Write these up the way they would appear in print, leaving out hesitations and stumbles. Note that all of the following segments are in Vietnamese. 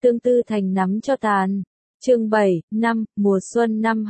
tương tư thành nắm cho tàn. Chương 7, năm, mùa xuân năm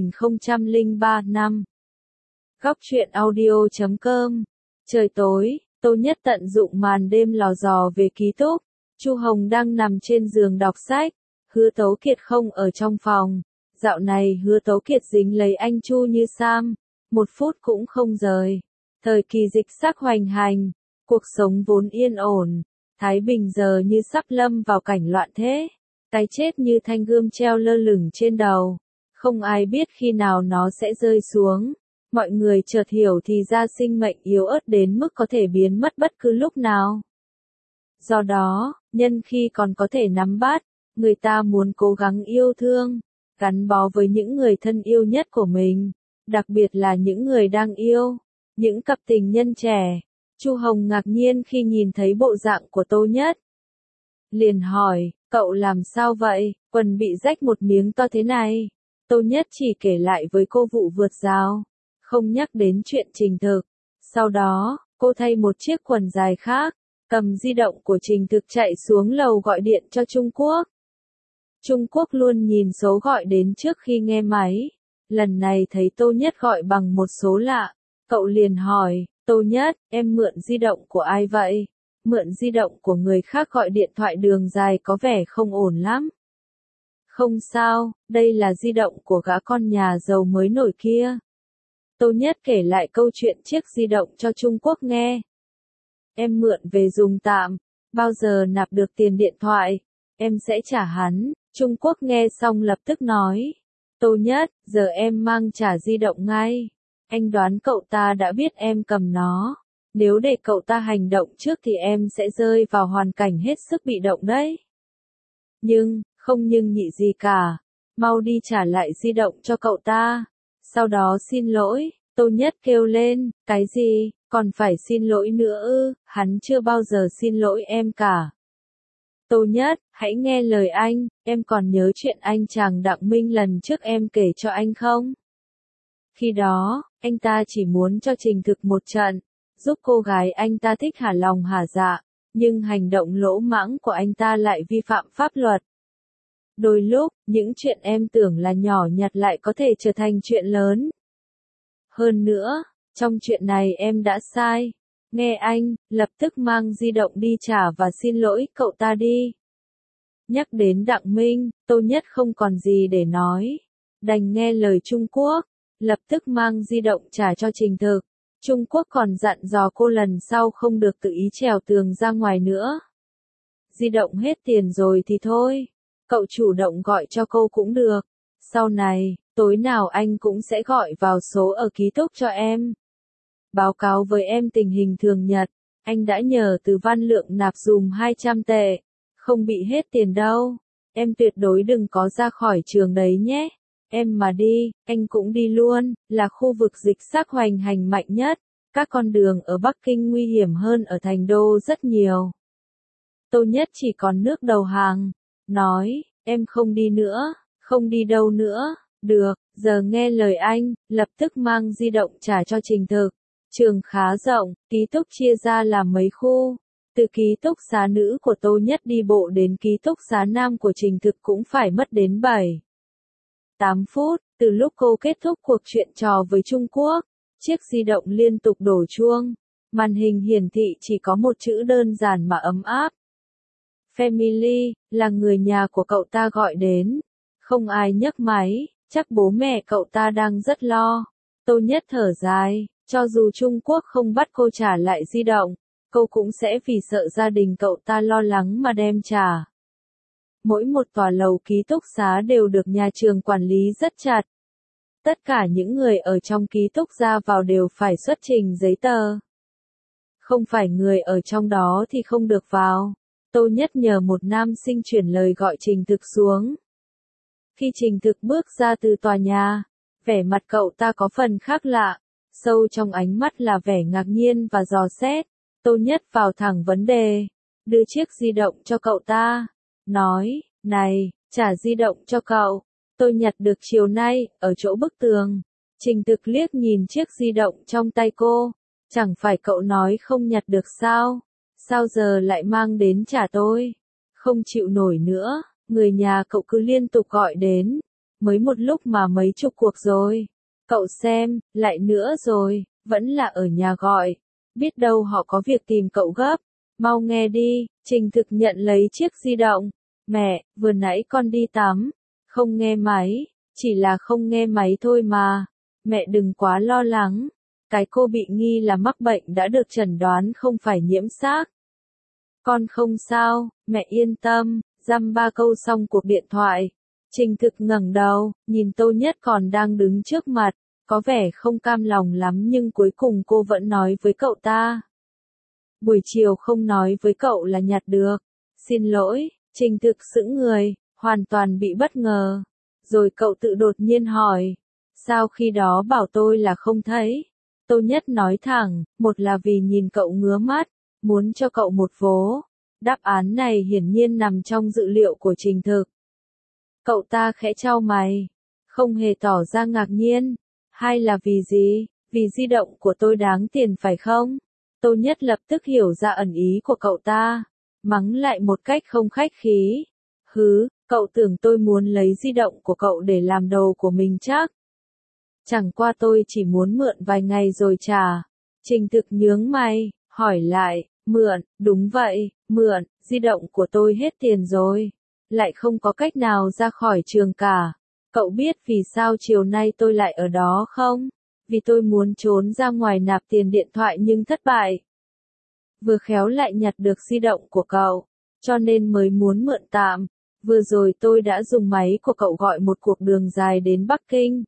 2003 năm. Góc truyện audio.com. Trời tối, Tô Nhất tận dụng màn đêm lò dò về ký túc. Chu Hồng đang nằm trên giường đọc sách, Hứa Tấu Kiệt không ở trong phòng. Dạo này Hứa Tấu Kiệt dính lấy anh Chu như Sam, một phút cũng không rời. Thời kỳ dịch sắc hoành hành, cuộc sống vốn yên ổn, Thái Bình giờ như sắp lâm vào cảnh loạn thế. Cái chết như thanh gươm treo lơ lửng trên đầu, không ai biết khi nào nó sẽ rơi xuống. Mọi người chợt hiểu thì ra sinh mệnh yếu ớt đến mức có thể biến mất bất cứ lúc nào. Do đó, nhân khi còn có thể nắm bắt, người ta muốn cố gắng yêu thương, gắn bó với những người thân yêu nhất của mình, đặc biệt là những người đang yêu, những cặp tình nhân trẻ. Chu Hồng ngạc nhiên khi nhìn thấy bộ dạng của Tô Nhất. Liền hỏi, cậu làm sao vậy, quần bị rách một miếng to thế này. Tô Nhất chỉ kể lại với cô vụ vượt rào, không nhắc đến chuyện Trình Thực. Sau đó, cô thay một chiếc quần dài khác, cầm di động của Trình Thực chạy xuống lầu gọi điện cho Trung Quốc. Trung Quốc luôn nhìn số gọi đến trước khi nghe máy. Lần này thấy Tô Nhất gọi bằng một số lạ, cậu liền hỏi, Tô Nhất, em mượn di động của ai vậy? Mượn di động của người khác gọi điện thoại đường dài có vẻ không ổn lắm. Không sao, đây là di động của gã con nhà giàu mới nổi kia. Tô Nhất kể lại câu chuyện chiếc di động cho Trung Quốc nghe. Em mượn về dùng tạm, bao giờ nạp được tiền điện thoại, em sẽ trả hắn. Trung Quốc nghe xong lập tức nói, Tô Nhất, giờ em mang trả di động ngay. Anh đoán cậu ta đã biết em cầm nó. Nếu để cậu ta hành động trước thì em sẽ rơi vào hoàn cảnh hết sức bị động đấy. Không nhưng nhị gì cả. Mau đi trả lại di động cho cậu ta. Sau đó xin lỗi, Tô Nhất kêu lên, cái gì, còn phải xin lỗi nữa ư, hắn chưa bao giờ xin lỗi em cả. Tô Nhất, hãy nghe lời anh, em còn nhớ chuyện anh chàng Đặng Minh lần trước em kể cho anh không? Khi đó, anh ta chỉ muốn cho Trình Thực một trận, giúp cô gái anh ta thích hả lòng hả dạ, nhưng hành động lỗ mãng của anh ta lại vi phạm pháp luật. Đôi lúc, những chuyện em tưởng là nhỏ nhặt lại có thể trở thành chuyện lớn. Hơn nữa, trong chuyện này em đã sai. Nghe anh, lập tức mang di động đi trả và xin lỗi cậu ta đi. Nhắc đến Đặng Minh, Tô Nhất không còn gì để nói. Đành nghe lời Trung Quốc, lập tức mang di động trả cho Trình Thực. Trung Quốc còn dặn dò cô lần sau không được tự ý trèo tường ra ngoài nữa. Di động hết tiền rồi thì thôi, cậu chủ động gọi cho cô cũng được. Sau này, tối nào anh cũng sẽ gọi vào số ở ký túc cho em. Báo cáo với em tình hình thường nhật, anh đã nhờ Từ Văn Lượng nạp dùm 200 tệ, không bị hết tiền đâu. Em tuyệt đối đừng có ra khỏi trường đấy nhé. Em mà đi, anh cũng đi luôn, là khu vực dịch sắc hoành hành mạnh nhất. Các con đường ở Bắc Kinh nguy hiểm hơn ở thành đô rất nhiều. Tô Nhất chỉ còn nước đầu hàng, nói, em không đi nữa, không đi đâu nữa, được, giờ nghe lời anh, lập tức mang di động trả cho Trình Thực. Trường khá rộng, ký túc chia ra làm mấy khu. Từ ký túc xá nữ của Tô Nhất đi bộ đến ký túc xá nam của Trình Thực cũng phải mất đến 7-8 phút, từ lúc cô kết thúc cuộc chuyện trò với Trung Quốc. Chiếc di động liên tục đổ chuông, màn hình hiển thị chỉ có một chữ đơn giản mà ấm áp. Family, là người nhà của cậu ta gọi đến. Không ai nhấc máy, chắc bố mẹ cậu ta đang rất lo. Tô Nhất thở dài, cho dù Trung Quốc không bắt cô trả lại di động, cô cũng sẽ vì sợ gia đình cậu ta lo lắng mà đem trả. Mỗi một tòa lầu ký túc xá đều được nhà trường quản lý rất chặt. Tất cả những người ở trong ký túc ra vào đều phải xuất trình giấy tờ. Không phải người ở trong đó thì không được vào. Tô Nhất nhờ một nam sinh chuyển lời gọi Trình Thực xuống. Khi Trình Thực bước ra từ tòa nhà, vẻ mặt cậu ta có phần khác lạ. Sâu trong ánh mắt là vẻ ngạc nhiên và dò xét. Tô Nhất vào thẳng vấn đề, đưa chiếc di động cho cậu ta. Nói, này, trả di động cho cậu. Tôi nhặt được chiều nay, ở chỗ bức tường. Trình Thực liếc nhìn chiếc di động trong tay cô. Chẳng phải cậu nói không nhặt được sao? Sao giờ lại mang đến trả tôi? Không chịu nổi nữa, người nhà cậu cứ liên tục gọi đến. Mới một lúc mà mấy chục cuộc rồi. Cậu xem, lại nữa rồi, vẫn là ở nhà gọi. Biết đâu họ có việc tìm cậu gấp. Mau nghe đi, Trình Thực nhận lấy chiếc di động. Mẹ, vừa nãy con đi tắm. Không nghe máy, chỉ là không nghe máy thôi mà. Mẹ đừng quá lo lắng. Cái cô bị nghi là mắc bệnh đã được chẩn đoán không phải nhiễm xác. Con không sao, mẹ yên tâm. Dăm ba câu xong cuộc điện thoại. Trình Thực ngẩng đầu, nhìn Tô Nhất còn đang đứng trước mặt, có vẻ không cam lòng lắm nhưng cuối cùng cô vẫn nói với cậu ta. Buổi chiều không nói với cậu là nhặt được. Xin lỗi, Trình Thực sững người, hoàn toàn bị bất ngờ. Rồi cậu tự đột nhiên hỏi, sao khi đó bảo tôi là không thấy? Tô Nhất nói thẳng, một là vì nhìn cậu ngứa mắt, muốn cho cậu một vố. Đáp án này hiển nhiên nằm trong dự liệu của Trình Thực. Cậu ta khẽ chau mày, không hề tỏ ra ngạc nhiên. Hay là vì gì? Vì di động của tôi đáng tiền phải không? Tô Nhất lập tức hiểu ra ẩn ý của cậu ta, mắng lại một cách không khách khí. Hứ, cậu tưởng tôi muốn lấy di động của cậu để làm đồ của mình chắc? Chẳng qua tôi chỉ muốn mượn vài ngày rồi trả. Trình Thực nhướng mày, hỏi lại, mượn, đúng vậy, mượn, di động của tôi hết tiền rồi. Lại không có cách nào ra khỏi trường cả. Cậu biết vì sao chiều nay tôi lại ở đó không? Vì tôi muốn trốn ra ngoài nạp tiền điện thoại nhưng thất bại. Vừa khéo lại nhặt được di động của cậu, cho nên mới muốn mượn tạm. Vừa rồi tôi đã dùng máy của cậu gọi một cuộc đường dài đến Bắc Kinh.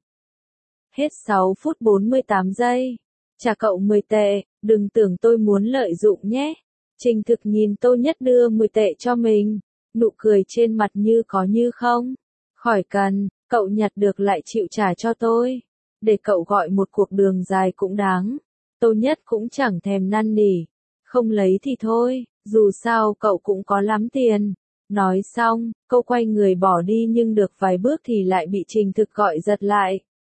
Hết 6 phút 48 giây. Trả cậu 10 tệ, đừng tưởng tôi muốn lợi dụng nhé. Trình Thực nhìn Tô Nhất đưa 10 tệ cho mình. Nụ cười trên mặt như có như không. Khỏi cần, cậu nhặt được lại chịu trả cho tôi. Để cậu gọi một cuộc đường dài cũng đáng. Tô Nhất cũng chẳng thèm năn nỉ. Không lấy thì thôi, dù sao cậu cũng có lắm tiền. Nói xong, cô quay người bỏ đi nhưng được vài bước thì lại bị Trình Thực gọi giật lại.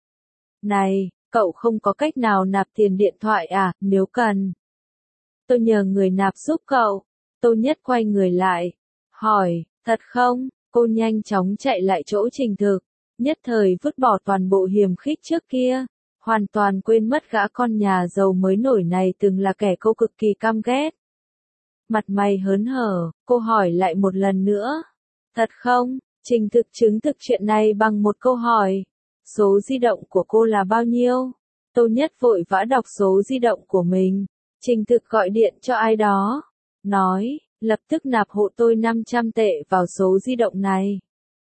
Này, cậu không có cách nào nạp tiền điện thoại à, nếu cần. Tôi nhờ người nạp giúp cậu. Tô Nhất quay người lại. Hỏi, thật không? Cô nhanh chóng chạy lại chỗ Trình Thực. Nhất thời vứt bỏ toàn bộ hiềm khích trước kia. Hoàn toàn quên mất gã con nhà giàu mới nổi này từng là kẻ cô cực kỳ căm ghét. Mặt mày hớn hở, cô hỏi lại một lần nữa. Thật không? Trình Thực chứng thực chuyện này bằng một câu hỏi. Số di động của cô là bao nhiêu? Tô Nhất vội vã đọc số di động của mình. Trình Thực gọi điện cho ai đó. Nói, lập tức nạp hộ tôi 500 tệ vào số di động này.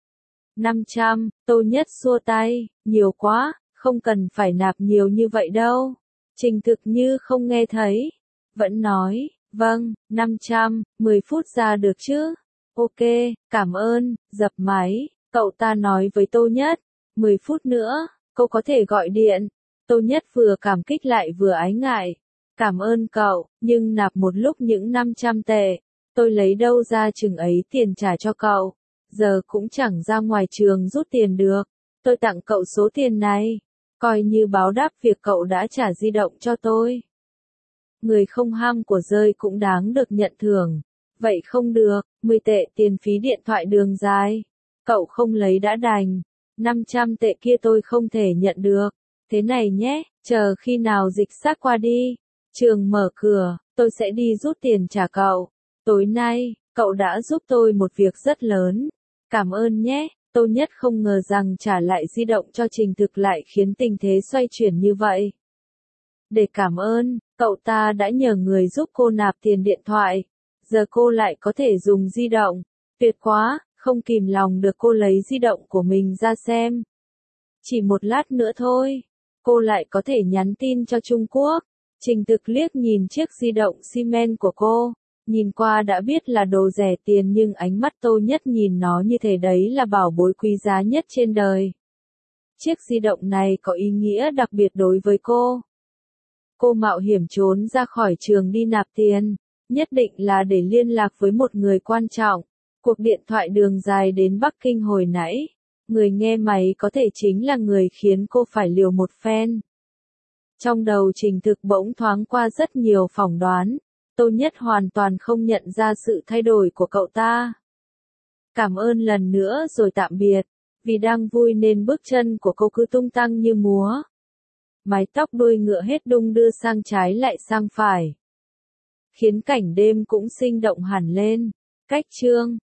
500, Tô Nhất xua tay, nhiều quá, không cần phải nạp nhiều như vậy đâu. Trình Thực như không nghe thấy. Vẫn nói, vâng, 500, 10 phút ra được chứ? Ok, cảm ơn, dập máy, cậu ta nói với Tô Nhất. 10 phút nữa, cô có thể gọi điện. Tô Nhất vừa cảm kích lại vừa ái ngại. Cảm ơn cậu, nhưng nạp một lúc những 500 tệ. Tôi lấy đâu ra chừng ấy tiền trả cho cậu. Giờ cũng chẳng ra ngoài trường rút tiền được. Tôi tặng cậu số tiền này. Coi như báo đáp việc cậu đã trả di động cho tôi. Người không ham của rơi cũng đáng được nhận thưởng. Vậy không được, 10 tệ tiền phí điện thoại đường dài. Cậu không lấy đã đành. 500 tệ kia tôi không thể nhận được. Thế này nhé, chờ khi nào dịch sát qua đi. Trường mở cửa, tôi sẽ đi rút tiền trả cậu. Tối nay, cậu đã giúp tôi một việc rất lớn. Cảm ơn nhé. Tô Nhất không ngờ rằng trả lại di động cho Trình Thực lại khiến tình thế xoay chuyển như vậy. Để cảm ơn, cậu ta đã nhờ người giúp cô nạp tiền điện thoại. Giờ cô lại có thể dùng di động. Tuyệt quá, không kìm lòng được cô lấy di động của mình ra xem. Chỉ một lát nữa thôi, cô lại có thể nhắn tin cho Trung Quốc. Trình Thực liếc nhìn chiếc di động xi men của cô. Nhìn qua đã biết là đồ rẻ tiền nhưng ánh mắt Tô Nhất nhìn nó như thể đấy là bảo bối quý giá nhất trên đời. Chiếc di động này có ý nghĩa đặc biệt đối với cô. Cô mạo hiểm trốn ra khỏi trường đi nạp tiền, nhất định là để liên lạc với một người quan trọng. Cuộc điện thoại đường dài đến Bắc Kinh hồi nãy, người nghe máy có thể chính là người khiến cô phải liều một phen. Trong đầu Trình Thực bỗng thoáng qua rất nhiều phỏng đoán. Tô Nhất hoàn toàn không nhận ra sự thay đổi của cậu ta. Cảm ơn lần nữa rồi tạm biệt. Vì đang vui nên bước chân của cô cứ tung tăng như múa. Mái tóc đuôi ngựa hết đung đưa sang trái lại sang phải, khiến cảnh đêm cũng sinh động hẳn lên. Cách chương